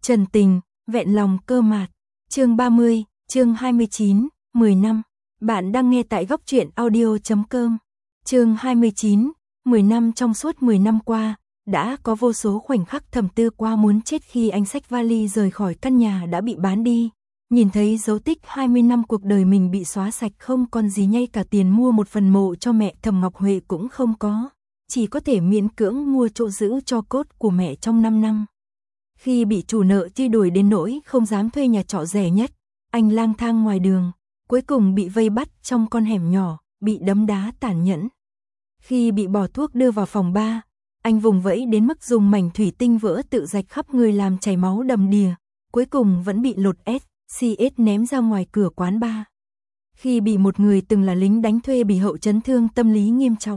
Trần tình, vẹn lòng cơ mạt. Chương 30, chương 29, 10 năm. Bạn đang nghe tại góc truyện audio.com. Chương 29, 10 năm. Trong suốt 10 năm qua, đã có vô số khoảnh khắc Thẩm Tư Quá muốn chết khi anh xách vali rời khỏi căn nhà đã bị bán đi. Nhìn thấy dấu tích 20 năm cuộc đời mình bị xóa sạch, không còn gì, ngay cả tiền mua một phần mộ cho mẹ Thẩm Ngọc Huệ cũng không có, chỉ có thể miễn cưỡng mua chỗ giữ cho cốt của mẹ trong 5 năm. Khi bị chủ nợ truy đuổi đến nỗi không dám thuê nhà trọ rẻ nhất, anh lang thang ngoài đường, cuối cùng bị vây bắt trong con hẻm nhỏ, bị đấm đá tàn nhẫn. Khi bị bỏ thuốc đưa vào phòng 3, anh vùng vẫy đến mức dùng mảnh thủy tinh vỡ tự rạch khắp người làm chảy máu đầm đìa, cuối cùng vẫn bị lột SCS ném ra ngoài cửa quán bar. Khi bị một người từng là lính đánh thuê bị hậu chấn thương tâm lý nghiêm trọng,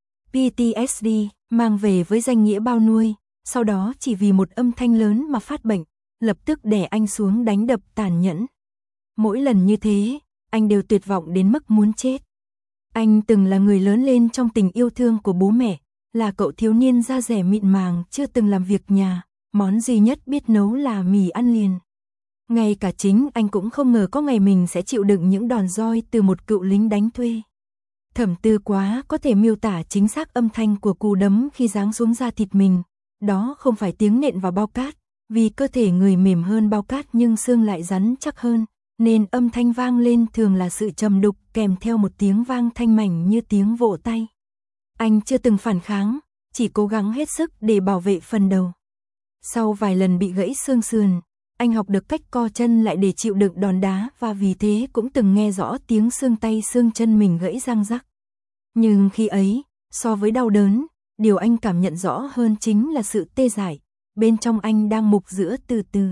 PTSD, mang về với danh nghĩa bao nuôi, sau đó chỉ vì một âm thanh lớn mà phát bệnh, lập tức đè anh xuống đánh đập tàn nhẫn. Mỗi lần như thế, anh đều tuyệt vọng đến mức muốn chết. Anh từng là người lớn lên trong tình yêu thương của bố mẹ, là cậu thiếu niên da dẻ mịn màng chưa từng làm việc nhà, món duy nhất biết nấu là mì ăn liền. Ngay cả chính anh cũng không ngờ có ngày mình sẽ chịu đựng những đòn roi từ một cựu lính đánh thuê. Thẩm Tư Quá có thể miêu tả chính xác âm thanh của cú đấm khi giáng xuống da thịt mình. Đó không phải tiếng nện vào bao cát, vì cơ thể người mềm hơn bao cát nhưng xương lại rắn chắc hơn, nên âm thanh vang lên thường là sự trầm đục kèm theo một tiếng vang thanh mảnh như tiếng vỗ tay. Anh chưa từng phản kháng, chỉ cố gắng hết sức để bảo vệ phần đầu. Sau vài lần bị gãy xương sườn, anh học được cách co chân lại để chịu đựng đòn đá, và vì thế cũng từng nghe rõ tiếng xương tay xương chân mình gãy răng rắc. Nhưng khi ấy, so với đau đớn, điều anh cảm nhận rõ hơn chính là sự tê dại, bên trong anh đang mục giữa từ từ.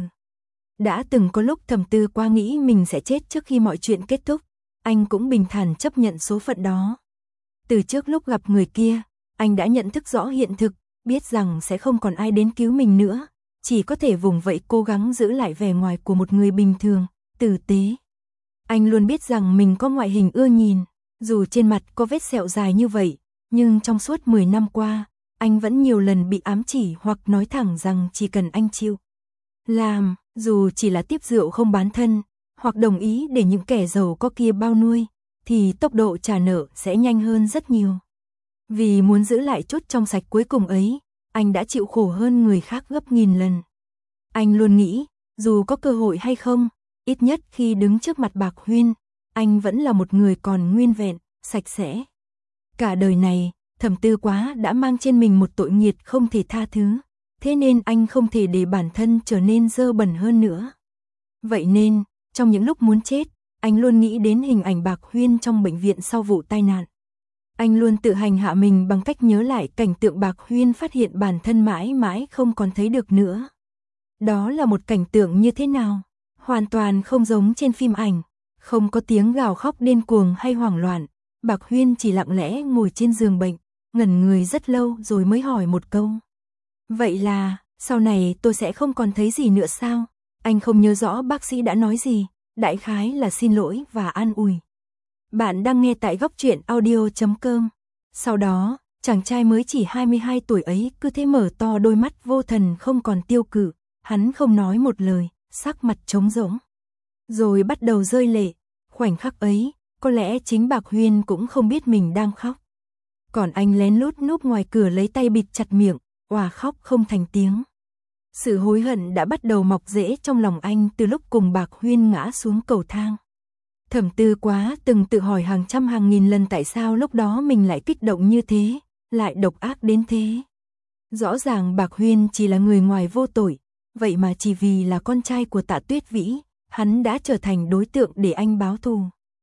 Đã từng có lúc Thẩm Tư Quá nghĩ mình sẽ chết trước khi mọi chuyện kết thúc, anh cũng bình thản chấp nhận số phận đó. Từ trước lúc gặp người kia, anh đã nhận thức rõ hiện thực, biết rằng sẽ không còn ai đến cứu mình nữa, chỉ có thể vùng vẫy cố gắng giữ lại vẻ ngoài của một người bình thường, tử tế. Anh luôn biết rằng mình có ngoại hình ưa nhìn, dù trên mặt có vết sẹo dài như vậy, nhưng trong suốt 10 năm qua, anh vẫn nhiều lần bị ám chỉ hoặc nói thẳng rằng chỉ cần anh chịu làm, dù chỉ là tiếp rượu không bán thân, hoặc đồng ý để những kẻ giàu có kia bao nuôi, thì tốc độ trả nợ sẽ nhanh hơn rất nhiều. Vì muốn giữ lại chút trong sạch cuối cùng ấy, anh đã chịu khổ hơn người khác gấp nghìn lần. Anh luôn nghĩ, dù có cơ hội hay không, ít nhất khi đứng trước mặt Bạc Huyên, anh vẫn là một người còn nguyên vẹn, sạch sẽ. Cả đời này, Thẩm Tư Quá đã mang trên mình một tội nghiệt không thể tha thứ, thế nên anh không thể để bản thân trở nên dơ bẩn hơn nữa. Vậy nên, trong những lúc muốn chết, anh luôn nghĩ đến hình ảnh Bạc Huyên trong bệnh viện sau vụ tai nạn. Anh luôn tự hành hạ mình bằng cách nhớ lại cảnh tượng Bạc Huyên phát hiện bản thân mãi mãi không còn thấy được nữa. Đó là một cảnh tượng như thế nào? Hoàn toàn không giống trên phim ảnh, không có tiếng gào khóc điên cuồng hay hoảng loạn. Bạc Huyên chỉ lặng lẽ ngồi trên giường bệnh, ngẩn người rất lâu rồi mới hỏi một câu. Vậy là, sau này tôi sẽ không còn thấy gì nữa sao? Anh không nhớ rõ bác sĩ đã nói gì, đại khái là xin lỗi và an ủi. Bạn đang nghe tại góc truyện audio.com. Sau đó, chàng trai mới chỉ 22 tuổi ấy cứ thế mở to đôi mắt vô thần không còn tiêu cự, hắn không nói một lời, sắc mặt trống rỗng. Rồi bắt đầu rơi lệ, khoảnh khắc ấy, có lẽ chính Bạc Huyên cũng không biết mình đang khóc. Còn anh lén lút núp ngoài cửa lấy tay bịt chặt miệng, òa khóc không thành tiếng. Sự hối hận đã bắt đầu mọc rễ trong lòng anh từ lúc cùng Bạc Huyên ngã xuống cầu thang. Thẩm Tư Quá từng tự hỏi hàng trăm hàng nghìn lần tại sao lúc đó mình lại kích động như thế, lại độc ác đến thế. Rõ ràng Bạc Huyên chỉ là người ngoài vô tội, vậy mà chỉ vì là con trai của Tạ Tuyết Vĩ, hắn đã trở thành đối tượng để anh báo thù.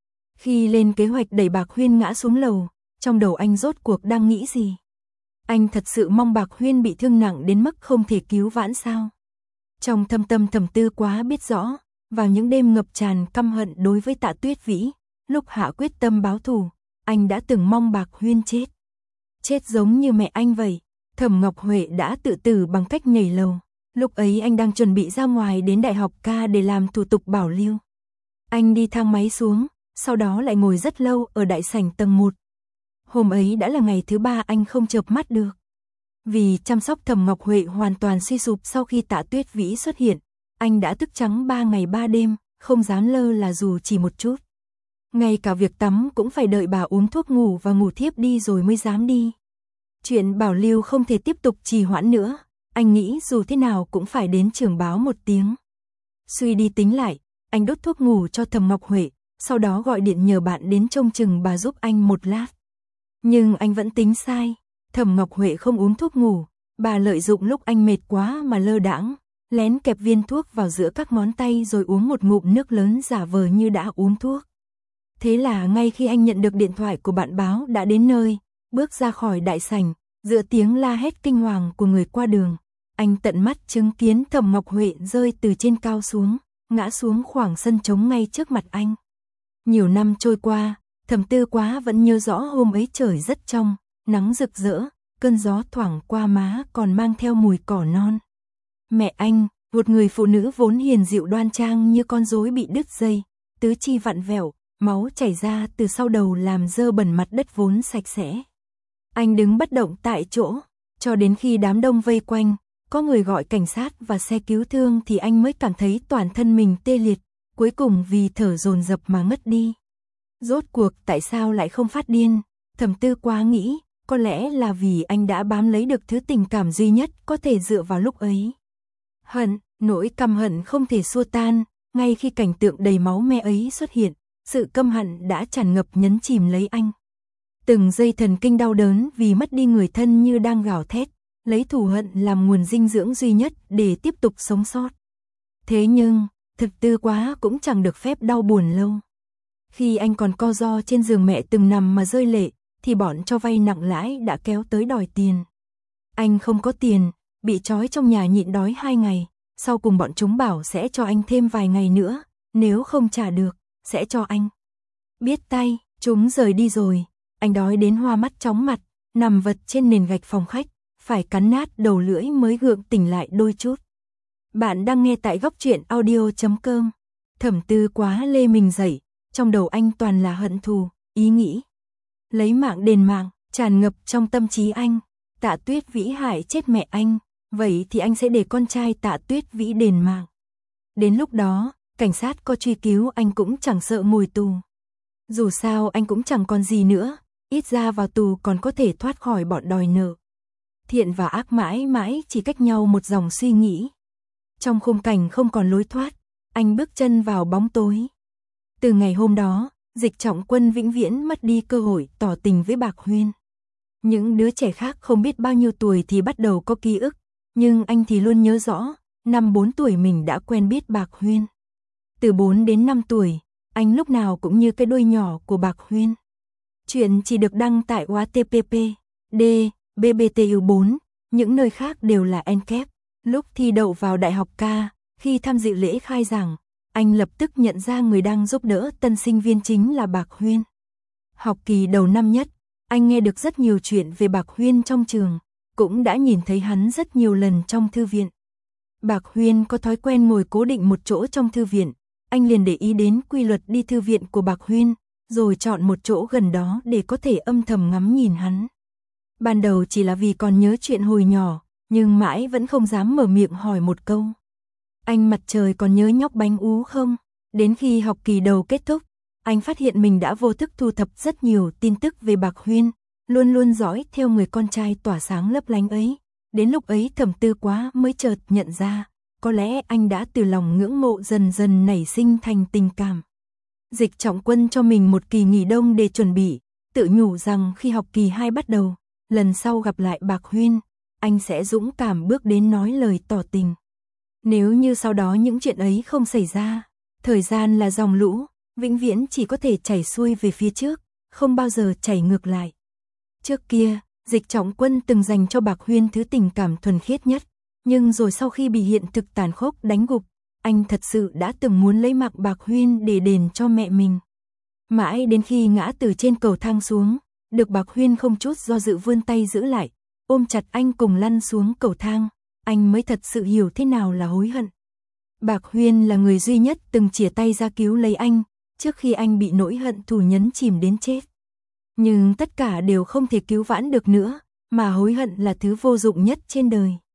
Khi lên kế hoạch đẩy Bạc Huyên ngã xuống lầu, trong đầu anh rốt cuộc đang nghĩ gì? Anh thật sự mong Bạc Huyên bị thương nặng đến mức không thể cứu vãn sao? Trong thâm tâm Thẩm Tư Quá biết rõ, vào những đêm ngập tràn căm hận đối với Tạ Tuyết Vĩ, lúc hạ quyết tâm báo thù, anh đã từng mong Bạc Huyên chết. Chết giống như mẹ anh vậy. Thẩm Ngọc Huệ đã tự tử bằng cách nhảy lầu. Lúc ấy anh đang chuẩn bị ra ngoài đến Đại học Ca để làm thủ tục bảo lưu. Anh đi thang máy xuống, sau đó lại ngồi rất lâu ở đại sảnh tầng 1. Hôm ấy đã là ngày thứ 3 anh không chợp mắt được. Vì chăm sóc Thẩm Ngọc Huệ hoàn toàn suy sụp sau khi Tạ Tuyết Vĩ xuất hiện, anh đã thức trắng 3 ngày 3 đêm, không dám lơ là dù chỉ một chút. Ngay cả việc tắm cũng phải đợi bà uống thuốc ngủ và ngủ thiếp đi rồi mới dám đi. Chuyện bảo lưu không thể tiếp tục trì hoãn nữa, anh nghĩ dù thế nào cũng phải đến trường báo một tiếng. Suy đi tính lại, anh đốt thuốc ngủ cho Thẩm Ngọc Huệ, sau đó gọi điện nhờ bạn đến trông chừng bà giúp anh một lát. Nhưng anh vẫn tính sai, Thẩm Ngọc Huệ không uống thuốc ngủ, bà lợi dụng lúc anh mệt quá mà lơ đãng, lén kẹp viên thuốc vào giữa các ngón tay rồi uống một ngụm nước lớn giả vờ như đã uống thuốc. Thế là ngay khi anh nhận được điện thoại của bạn báo đã đến nơi, bước ra khỏi đại sảnh, giữa tiếng la hét kinh hoàng của người qua đường, anh tận mắt chứng kiến Thẩm Ngọc Huệ rơi từ trên cao xuống, ngã xuống khoảng sân trống ngay trước mặt anh. Nhiều năm trôi qua, Thẩm Tư Quá vẫn nhớ rõ hôm ấy trời rất trong, nắng rực rỡ, cơn gió thoảng qua má còn mang theo mùi cỏ non. Mẹ anh, một người phụ nữ vốn hiền dịu đoan trang như con rối bị đứt dây, tứ chi vặn vẹo, máu chảy ra từ sau đầu làm dơ bẩn mặt đất vốn sạch sẽ. Anh đứng bất động tại chỗ, cho đến khi đám đông vây quanh, có người gọi cảnh sát và xe cứu thương thì anh mới cảm thấy toàn thân mình tê liệt, cuối cùng vì thở dồn dập mà ngất đi. Rốt cuộc tại sao lại không phát điên? Thẩm Tư Quá nghĩ, có lẽ là vì anh đã bám lấy được thứ tình cảm duy nhất có thể dựa vào lúc ấy. Hận, nỗi căm hận không thể xua tan, ngay khi cảnh tượng đầy máu me ấy xuất hiện, sự căm hận đã tràn ngập nhấn chìm lấy anh. Từng giây thần kinh đau đớn vì mất đi người thân như đang gào thét, lấy thù hận làm nguồn dinh dưỡng duy nhất để tiếp tục sống sót. Thế nhưng, Thẩm Tư Quá cũng chẳng được phép đau buồn lâu. Khi anh còn co ro trên giường mẹ từng nằm mà rơi lệ, thì bọn cho vay nặng lãi đã kéo tới đòi tiền. Anh không có tiền, bị trói trong nhà nhịn đói 2 ngày, sau cùng bọn chúng bảo sẽ cho anh thêm vài ngày nữa, nếu không trả được, sẽ cho anh. Biết tay, chúng rời đi rồi, anh đói đến hoa mắt chóng mặt, nằm vật trên nền gạch phòng khách, phải cắn nát đầu lưỡi mới gượng tỉnh lại đôi chút. Bạn đang nghe tại góc truyện audio.com. Thẩm Tư Quá lê mình dậy, trong đầu anh toàn là hận thù, ý nghĩ lấy mạng đền mạng, tràn ngập trong tâm trí anh. Tạ Tuyết Vĩ hại chết mẹ anh, vậy thì anh sẽ để con trai Tạ Tuyết Vĩ đền mạng. Đến lúc đó, cảnh sát có truy cứu anh cũng chẳng sợ ngồi tù. Dù sao anh cũng chẳng còn gì nữa, ít ra vào tù còn có thể thoát khỏi bọn đòi nợ. Thiện và ác mãi mãi chỉ cách nhau một dòng suy nghĩ. Trong khung cảnh không còn lối thoát, anh bước chân vào bóng tối. Từ ngày hôm đó, Dịch Trọng Quân vĩnh viễn mất đi cơ hội tỏ tình với Bạc Huyên. Những đứa trẻ khác không biết bao nhiêu tuổi thì bắt đầu có ký ức, nhưng anh thì luôn nhớ rõ, năm 4 tuổi mình đã quen biết Bạc Huyên. Từ 4 đến 5 tuổi, anh lúc nào cũng như cái đuôi nhỏ của Bạc Huyên. Chuyện chỉ được đăng tại http bbtu4, những nơi khác đều là Encap. Lúc thi đậu vào Đại học Ca, khi tham dự lễ khai giảng, anh lập tức nhận ra người đang giúp đỡ tân sinh viên chính là Bạc Huyên. Học kỳ đầu năm nhất, anh nghe được rất nhiều chuyện về Bạc Huyên trong trường, cũng đã nhìn thấy hắn rất nhiều lần trong thư viện. Bạc Huyên có thói quen ngồi cố định một chỗ trong thư viện, anh liền để ý đến quy luật đi thư viện của Bạc Huyên, rồi chọn một chỗ gần đó để có thể âm thầm ngắm nhìn hắn. Ban đầu chỉ là vì còn nhớ chuyện hồi nhỏ, nhưng mãi vẫn không dám mở miệng hỏi một câu. Anh Mặt Trời còn nhớ nhóc Bánh Ú không? Đến khi học kỳ đầu kết thúc, anh phát hiện mình đã vô thức thu thập rất nhiều tin tức về Bạc Huyên, luôn luôn dõi theo người con trai tỏa sáng lấp lánh ấy. Đến lúc ấy Thẩm Tư Quá mới chợt nhận ra, có lẽ anh đã từ lòng ngưỡng mộ dần dần nảy sinh thành tình cảm. Dịch Trọng Quân cho mình một kỳ nghỉ đông để chuẩn bị, tự nhủ rằng khi học kỳ 2 bắt đầu, lần sau gặp lại Bạc Huyên, anh sẽ dũng cảm bước đến nói lời tỏ tình. Nếu như sau đó những chuyện ấy không xảy ra, thời gian là dòng lũ, vĩnh viễn chỉ có thể chảy xuôi về phía trước, không bao giờ chảy ngược lại. Trước kia, Dịch Trọng Quân từng dành cho Bạc Huyên thứ tình cảm thuần khiết nhất, nhưng rồi sau khi bị hiện thực tàn khốc đánh gục, anh thật sự đã từng muốn lấy mạng Bạc Huyên để đền cho mẹ mình. Mãi đến khi ngã từ trên cầu thang xuống, được Bạc Huyên không chút do dự vươn tay giữ lại, ôm chặt anh cùng lăn xuống cầu thang, anh mới thật sự hiểu thế nào là hối hận. Bạc Huyên là người duy nhất từng chìa tay ra cứu lấy anh, trước khi anh bị nỗi hận thù nhấn chìm đến chết. Nhưng tất cả đều không thể cứu vãn được nữa, mà hối hận là thứ vô dụng nhất trên đời.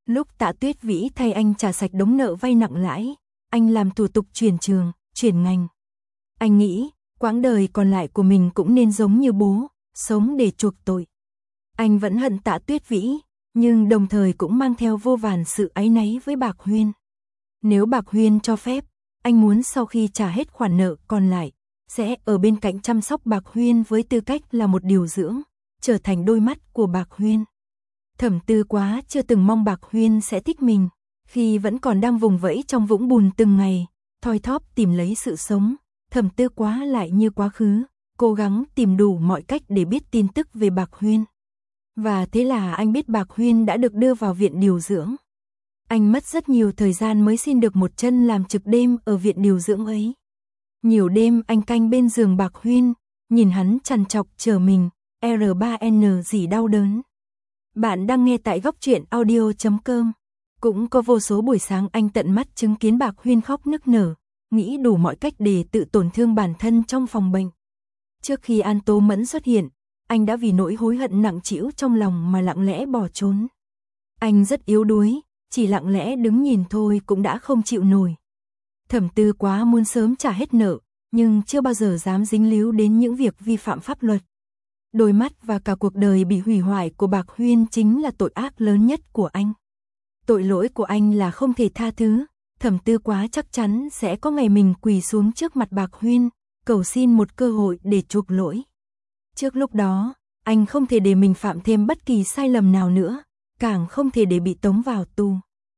Lúc Tạ Tuyết Vĩ thay anh trả sạch đống nợ vay nặng lãi, anh làm thủ tục chuyển trường, chuyển ngành. Anh nghĩ, quãng đời còn lại của mình cũng nên giống như bố, sống để chuộc tội. Anh vẫn hận Tạ Tuyết Vĩ, nhưng đồng thời cũng mang theo vô vàn sự áy náy với Bạc Huyên. Nếu Bạc Huyên cho phép, anh muốn sau khi trả hết khoản nợ còn lại, sẽ ở bên cạnh chăm sóc Bạc Huyên với tư cách là một điều dưỡng, trở thành đôi mắt của Bạc Huyên. Thẩm Tư Quá chưa từng mong Bạc Huyên sẽ thích mình, khi vẫn còn đang vùng vẫy trong vũng bùn từng ngày, thoi thóp tìm lấy sự sống, Thẩm Tư Quá lại như quá khứ, cố gắng tìm đủ mọi cách để biết tin tức về Bạc Huyên. Và thế là anh biết Bạc Huyên đã được đưa vào viện điều dưỡng. Anh mất rất nhiều thời gian mới xin được một chân làm trực đêm ở viện điều dưỡng ấy. Nhiều đêm anh canh bên giường Bạc Huyên, nhìn hắn trằn trọc chờ mình, R3N gì đau đớn. Bạn đang nghe tại góc truyện audio.com. Cũng có vô số buổi sáng anh tận mắt chứng kiến Bạc Huyên khóc nức nở, nghĩ đủ mọi cách để tự tổn thương bản thân trong phòng bệnh. Trước khi An Tố Mẫn xuất hiện, anh đã vì nỗi hối hận nặng trĩu trong lòng mà lặng lẽ bỏ trốn. Anh rất yếu đuối, chỉ lặng lẽ đứng nhìn thôi cũng đã không chịu nổi. Thẩm Tư Quá muốn sớm trả hết nợ, nhưng chưa bao giờ dám dính líu đến những việc vi phạm pháp luật. Đôi mắt và cả cuộc đời bị hủy hoại của Bạc Huyên chính là tội ác lớn nhất của anh. Tội lỗi của anh là không thể tha thứ, Thẩm Tư Quá chắc chắn sẽ có ngày mình quỳ xuống trước mặt Bạc Huyên, cầu xin một cơ hội để chuộc lỗi. Trước lúc đó, anh không thể để mình phạm thêm bất kỳ sai lầm nào nữa, càng không thể để bị tống vào tù.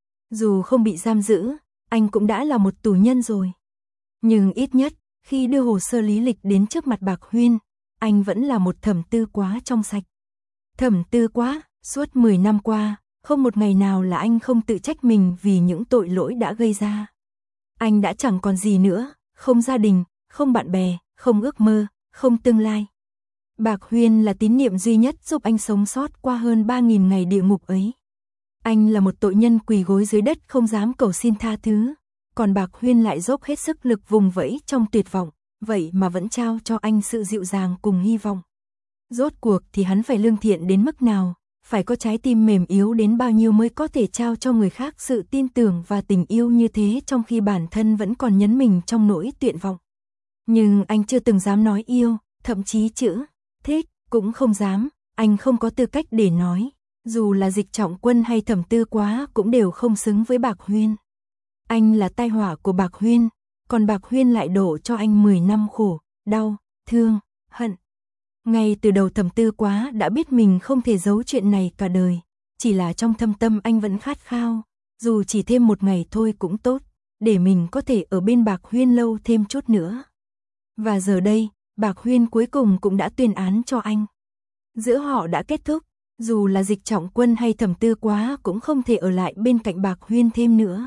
Dù không bị giam giữ, anh cũng đã là một tù nhân rồi. Nhưng ít nhất, khi đưa hồ sơ lý lịch đến trước mặt Bạc Huyên, anh vẫn là một Thẩm Tư Quá trong sạch. Thẩm Tư Quá, suốt 10 năm qua, không một ngày nào là anh không tự trách mình vì những tội lỗi đã gây ra. Anh đã chẳng còn gì nữa, không gia đình, không bạn bè, không ước mơ, không tương lai. Bạc Huyên là tín niệm duy nhất giúp anh sống sót qua hơn 3.000 ngày địa ngục ấy. Anh là một tội nhân quỳ gối dưới đất không dám cầu xin tha thứ, còn Bạc Huyên lại dốc hết sức lực vùng vẫy trong tuyệt vọng, vậy mà vẫn trao cho anh sự dịu dàng cùng hy vọng. Rốt cuộc thì hắn phải lương thiện đến mức nào, phải có trái tim mềm yếu đến bao nhiêu mới có thể trao cho người khác sự tin tưởng và tình yêu như thế trong khi bản thân vẫn còn nhấn mình trong nỗi tuyệt vọng. Nhưng anh chưa từng dám nói yêu, thậm chí chữ thích cũng không dám, anh không có tư cách để nói. Dù là Dịch Trọng Quân hay Thẩm Tư Quá cũng đều không xứng với Bạc Huyên. Anh là tai họa của Bạc Huyên, còn Bạc Huyên lại đổ cho anh 10 năm khổ, đau, thương, hận. Ngay từ đầu Thẩm Tư Quá đã biết mình không thể giấu chuyện này cả đời, chỉ là trong thâm tâm anh vẫn khát khao, dù chỉ thêm một ngày thôi cũng tốt, để mình có thể ở bên Bạc Huyên lâu thêm chút nữa. Và giờ đây, Bạc Huyên cuối cùng cũng đã tuyên án cho anh. Giữa họ đã kết thúc, dù là Dịch Trọng Quân hay Thẩm Tư Quá cũng không thể ở lại bên cạnh Bạc Huyên thêm nữa.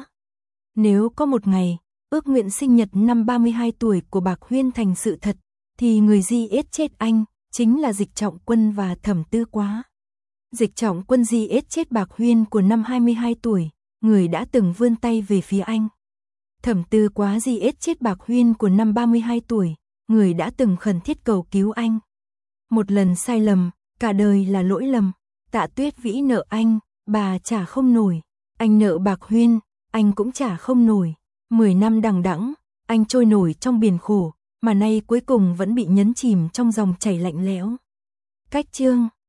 Nếu có một ngày, ước nguyện sinh nhật năm 32 tuổi của Bạc Huyên thành sự thật, thì người giết chết anh chính là Dịch Trọng Quân và Thẩm Tư Quá. Dịch Trọng Quân giết chết Bạc Huyên của năm 22 tuổi, người đã từng vươn tay về phía anh. Thẩm Tư Quá giết chết Bạc Huyên của năm 32 tuổi, người đã từng khẩn thiết cầu cứu anh. Một lần sai lầm, cả đời là lỗi lầm. Tạ Tuyết Vĩ nợ anh, bà trả không nổi. Anh nợ Bạc Huyên, anh cũng trả không nổi. 10 năm đằng đẵng, anh trôi nổi trong biển khổ, mà nay cuối cùng vẫn bị nhấn chìm trong dòng chảy lạnh lẽo. Cách chương